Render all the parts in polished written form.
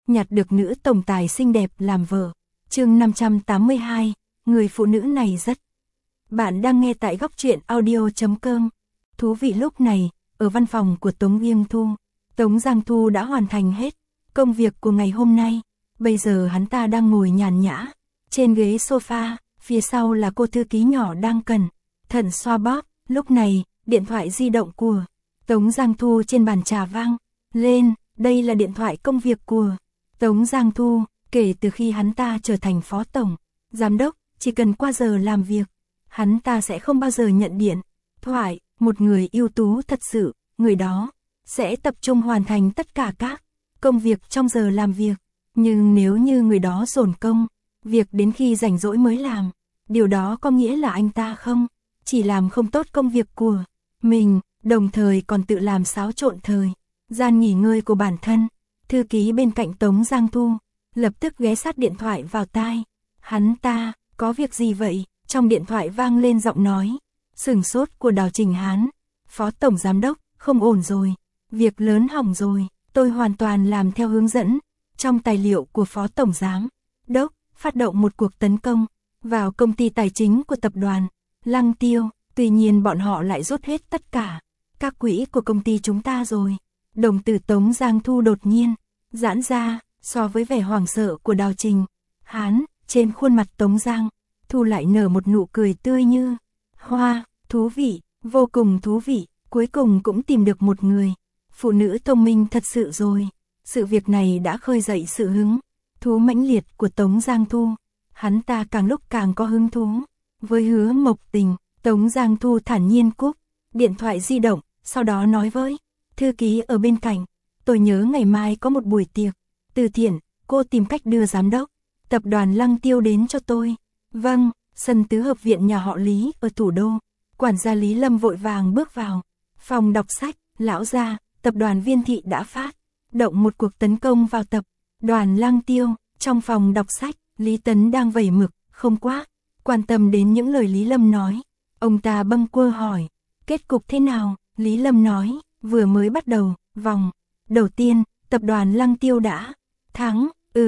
nhặt được nữ tổng tài xinh đẹp làm vợ. Chương 582, người phụ nữ này rất. Bạn đang nghe tại góc truyện audio.com. Thú vị lúc này, ở văn phòng của Tống Giang Thu, Tống Giang Thu đã hoàn thành hết công việc của ngày hôm nay. Bây giờ hắn ta đang ngồi nhàn nhã trên ghế sofa, phía sau là cô thư ký nhỏ đang cẩn thận xoa bóp. Lúc này, điện thoại di động của Tống Giang Thu trên bàn trà vang lên. Đây là điện thoại công việc của Tống Giang Thu. Kể từ khi hắn ta trở thành phó tổng giám đốc, chỉ cần qua giờ làm việc, hắn ta sẽ không bao giờ nhận điện thoại. Một người ưu tú thật sự, người đó sẽ tập trung hoàn thành tất cả các công việc trong giờ làm việc. Nhưng nếu như người đó dồn công việc đến khi rảnh rỗi mới làm, điều đó có nghĩa là anh ta không chỉ làm không tốt công việc của mình, đồng thời còn tự làm xáo trộn thời gian nghỉ ngơi của bản thân. Thư ký bên cạnh Tống Giang Thu lập tức ghé sát điện thoại vào tai hắn ta. Có việc gì vậy? Trong điện thoại vang lên giọng nói sửng sốt của Đào Trình Hán. Phó tổng giám đốc, không ổn rồi, việc lớn hỏng rồi. Tôi hoàn toàn làm theo hướng dẫn trong tài liệu của phó tổng giám đốc, phát động một cuộc tấn công vào công ty tài chính của tập đoàn Lăng Tiêu. Tuy nhiên bọn họ lại rút hết tất cả các quỹ của công ty chúng ta rồi. Đồng tử Tống Giang Thu đột nhiên giãn ra. So với vẻ hoảng sợ của Đào Trình Hán, trên khuôn mặt Tống Giang Thu lại nở một nụ cười tươi như hoa. Thú vị, vô cùng thú vị, cuối cùng cũng tìm được một người phụ nữ thông minh thật sự rồi. Sự việc này đã khơi dậy sự hứng thú mãnh liệt của Tống Giang Thu. Hắn ta càng lúc càng có hứng thú với Hứa Mộc Tình. Tống Giang Thu thản nhiên cúp điện thoại di động, sau đó nói với thư ký ở bên cạnh, tôi nhớ ngày mai có một buổi tiệc từ thiện, cô tìm cách đưa giám đốc tập đoàn Lăng Tiêu đến cho tôi. Vâng. Sân tứ hợp viện nhà họ Lý ở thủ đô. Quản gia Lý Lâm vội vàng bước vào phòng đọc sách. Lão gia, tập đoàn Viên Thị đã phát động một cuộc tấn công vào tập đoàn Lăng Tiêu. Trong phòng đọc sách, Lý Tấn đang vẩy mực, không quá quan tâm đến những lời Lý Lâm nói. Ông ta bâng quơ hỏi, kết cục thế nào? Lý Lâm nói, vừa mới bắt đầu vòng đầu tiên, tập đoàn Lăng Tiêu đã thắng.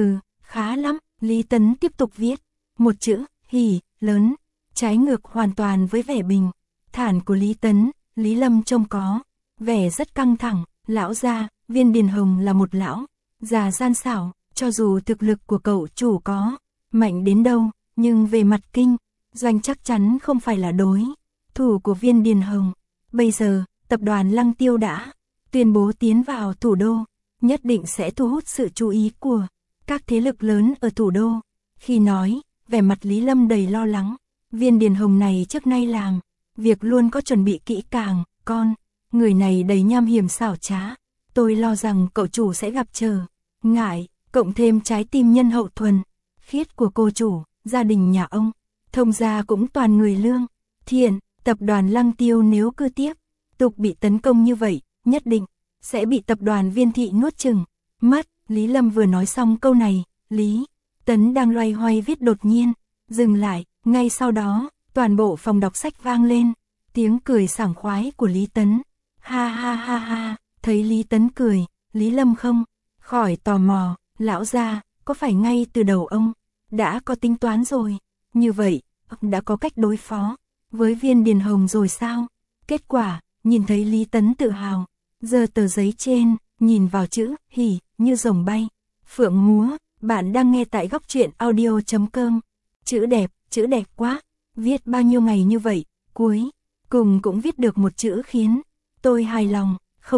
Khá lắm. Lý Tấn tiếp tục viết một chữ hỉ lớn, trái ngược hoàn toàn với vẻ bình thản của Lý Tấn. Lý Lâm trông có vẻ rất căng thẳng. Lão gia, Viên Điền Hồng là một lão già gian xảo, cho dù thực lực của cậu chủ có mạnh đến đâu, nhưng về mặt kinh doanh chắc chắn không phải là đối thủ của Viên Điền Hồng. Bây giờ, tập đoàn Lăng Tiêu đã tuyên bố tiến vào thủ đô, nhất định sẽ thu hút sự chú ý của các thế lực lớn ở thủ đô. Khi nói, vẻ mặt Lý Lâm đầy lo lắng. Viên Điền Hồng này trước nay làm việc luôn có chuẩn bị kỹ càng, người này đầy nham hiểm xảo trá. Tôi lo rằng cậu chủ sẽ gặp trở ngại, cộng thêm trái tim nhân hậu thuần khiết của cô chủ. Gia đình nhà ông thông gia cũng toàn người lương thiện. Tập đoàn Lăng Tiêu nếu cứ tiếp tục bị tấn công như vậy, nhất định sẽ bị tập đoàn Viên Thị nuốt chửng mất. Lý Lâm vừa nói xong câu này, Lý Tấn đang loay hoay viết đột nhiên dừng lại. Ngay sau đó, toàn bộ phòng đọc sách vang lên tiếng cười sảng khoái của Lý Tấn. Ha ha ha ha. Thấy Lý Tấn cười, Lý Lâm không khỏi tò mò, lão gia, có phải ngay từ đầu ông đã có tính toán rồi? Như vậy, ông đã có cách đối phó với Viên Điền Hồng rồi sao? Kết quả, nhìn thấy Lý Tấn tự hào giơ tờ giấy trên, nhìn vào chữ hỉ như rồng bay phượng múa. Bạn đang nghe tại góc truyện audio.com. Chữ đẹp quá. Viết bao nhiêu ngày như vậy, cuối cùng cũng viết được một chữ khiến tôi hài lòng.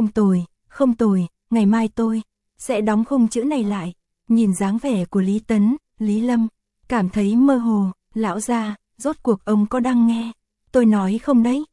Không tồi, ngày mai tôi sẽ đóng khung chữ này lại. Nhìn dáng vẻ của Lý Tấn, Lý Lâm cảm thấy mơ hồ. Lão gia, rốt cuộc ông có đang nghe tôi nói không đấy?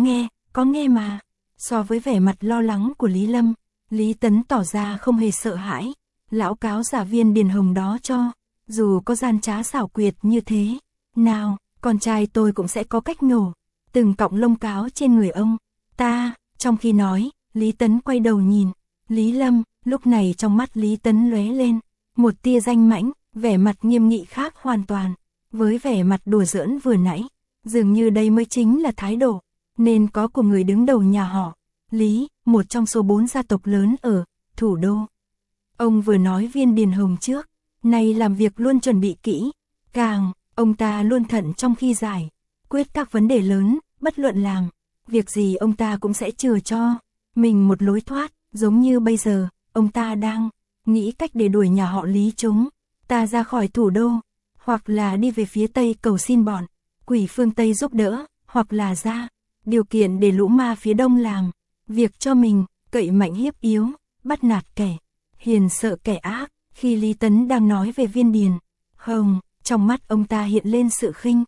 Có nghe mà. So với vẻ mặt lo lắng của Lý Lâm, Lý Tấn tỏ ra không hề sợ hãi. Lão cáo giả Viên Điền Hồng đó cho dù có gian trá xảo quyệt như thế nào, con trai tôi cũng sẽ có cách nhổ từng cọng lông cáo trên người ông ta. Trong khi nói, Lý Tấn quay đầu nhìn Lý Lâm. Lúc này trong mắt Lý Tấn lóe lên một tia danh mãnh, vẻ mặt nghiêm nghị khác hoàn toàn với vẻ mặt đùa giỡn vừa nãy. Dường như đây mới chính là thái độ nên có của người đứng đầu nhà họ Lý, một trong số 4 gia tộc lớn ở thủ đô. Ông vừa nói Viên Điền Hồng trước, nay làm việc luôn chuẩn bị kỹ, càng, ông ta luôn thận trong khi giải quyết các vấn đề lớn, bất luận làm việc gì ông ta cũng sẽ chừa cho mình một lối thoát, giống như bây giờ, ông ta đang nghĩ cách để đuổi nhà họ Lý chúng ta ra khỏi thủ đô, hoặc là đi về phía Tây cầu xin bọn quỷ phương Tây giúp đỡ, hoặc là ra điều kiện để lũ ma phía Đông làm việc cho mình, cậy mạnh hiếp yếu, bắt nạt kẻ hiền sợ kẻ ác. Khi Lý Tấn đang nói về Viên Điền Hồng, trong mắt ông ta hiện lên sự khinh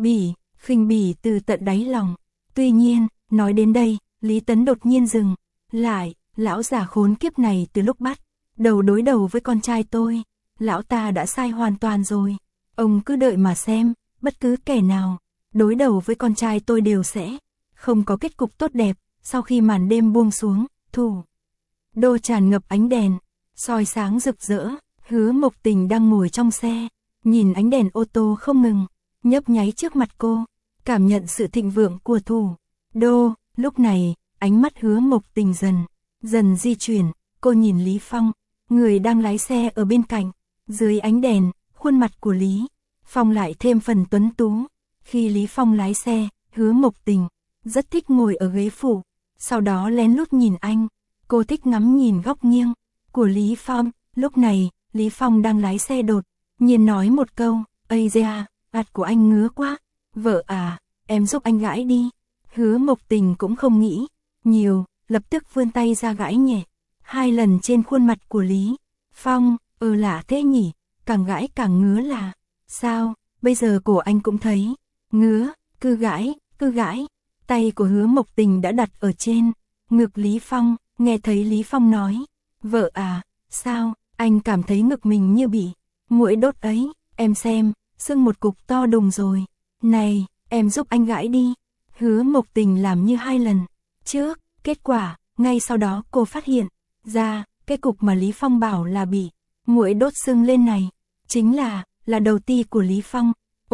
bỉ từ tận đáy lòng. Tuy nhiên, nói đến đây, Lý Tấn đột nhiên dừng lại, lão già khốn kiếp này từ lúc bắt đầu đối đầu với con trai tôi, lão ta đã sai hoàn toàn rồi. Ông cứ đợi mà xem, bất cứ kẻ nào đối đầu với con trai tôi đều sẽ không có kết cục tốt đẹp. Sau khi màn đêm buông xuống, thủ đô tràn ngập ánh đèn soi sáng rực rỡ, Hứa Mộc Tình đang ngồi trong xe, nhìn ánh đèn ô tô không ngừng nhấp nháy trước mặt cô, cảm nhận sự thịnh vượng của thủ đô. Lúc này, ánh mắt Hứa Mộc Tình dần di chuyển, cô nhìn Lý Phong, người đang lái xe ở bên cạnh. Dưới ánh đèn, khuôn mặt của Lý Phong lại thêm phần tuấn tú. Khi Lý Phong lái xe, Hứa Mộc Tình rất thích ngồi ở ghế phụ, sau đó lén lút nhìn anh. Cô thích ngắm nhìn góc nghiêng của Lý Phong. Lúc này, Lý Phong đang lái xe đột nhiên nói một câu, "Ây da, ạt của anh ngứa quá, vợ à, em giúp anh gãi đi." Hứa Mộc Tình cũng không nghĩ nhiều, lập tức vươn tay ra gãi nhẹ 2 lần trên khuôn mặt của Lý Phong. Lạ thế nhỉ, càng gãi càng ngứa là sao? Bây giờ cổ anh cũng thấy ngứa, cứ gãi. Tay của Hứa Mộc Tình đã đặt ở trên ngực Lý Phong, nghe thấy Lý Phong nói, "Vợ à, sao, anh cảm thấy ngực mình như bị muỗi đốt ấy, em xem, sưng một cục to đùng rồi. Này, em giúp anh gãi đi." Hứa Mộc Tình làm như 2 lần trước, kết quả, ngay sau đó cô phát hiện ra, cái cục mà Lý Phong bảo là bị muỗi đốt sưng lên này, chính là đầu ti của Lý Phong.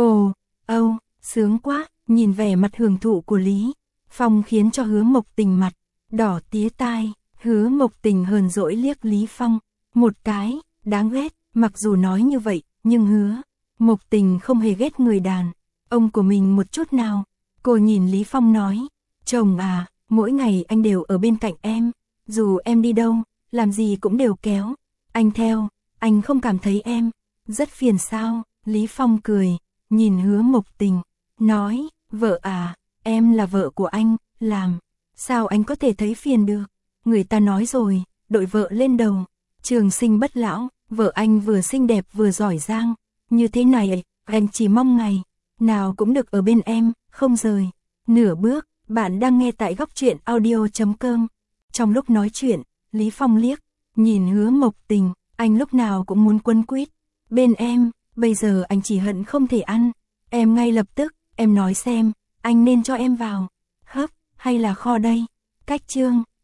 Sướng quá, nhìn vẻ mặt hưởng thụ của Lý Phong khiến cho Hứa Mộc Tình mặt đỏ tía tai. Hứa Mộc Tình hờn dỗi liếc Lý Phong một cái, đáng ghét. Mặc dù nói như vậy, nhưng Hứa Mộc Tình không hề ghét người đàn ông của mình một chút nào. Cô nhìn Lý Phong nói, "Chồng à, mỗi ngày anh đều ở bên cạnh em, dù em đi đâu, làm gì cũng đều kéo anh theo, anh không cảm thấy em rất phiền sao?" Lý Phong cười, nhìn Hứa Mộc Tình, nói, "Vợ à, em là vợ của anh, làm sao anh có thể thấy phiền được? Người ta nói rồi, đội vợ lên đầu, trường sinh bất lão, vợ anh vừa xinh đẹp vừa giỏi giang, như thế này, anh chỉ mong ngày nào cũng được ở bên em, không rời nửa bước." Bạn đang nghe tại góc truyện audio.com. Trong lúc nói chuyện, Lý Phong liếc nhìn Hứa Mộc Tình, anh lúc nào cũng muốn quấn quýt bên em, bây giờ anh chỉ hận không thể ăn em ngay lập tức. Em nói xem, anh nên cho em vào hấp hay là kho đây? Cách chương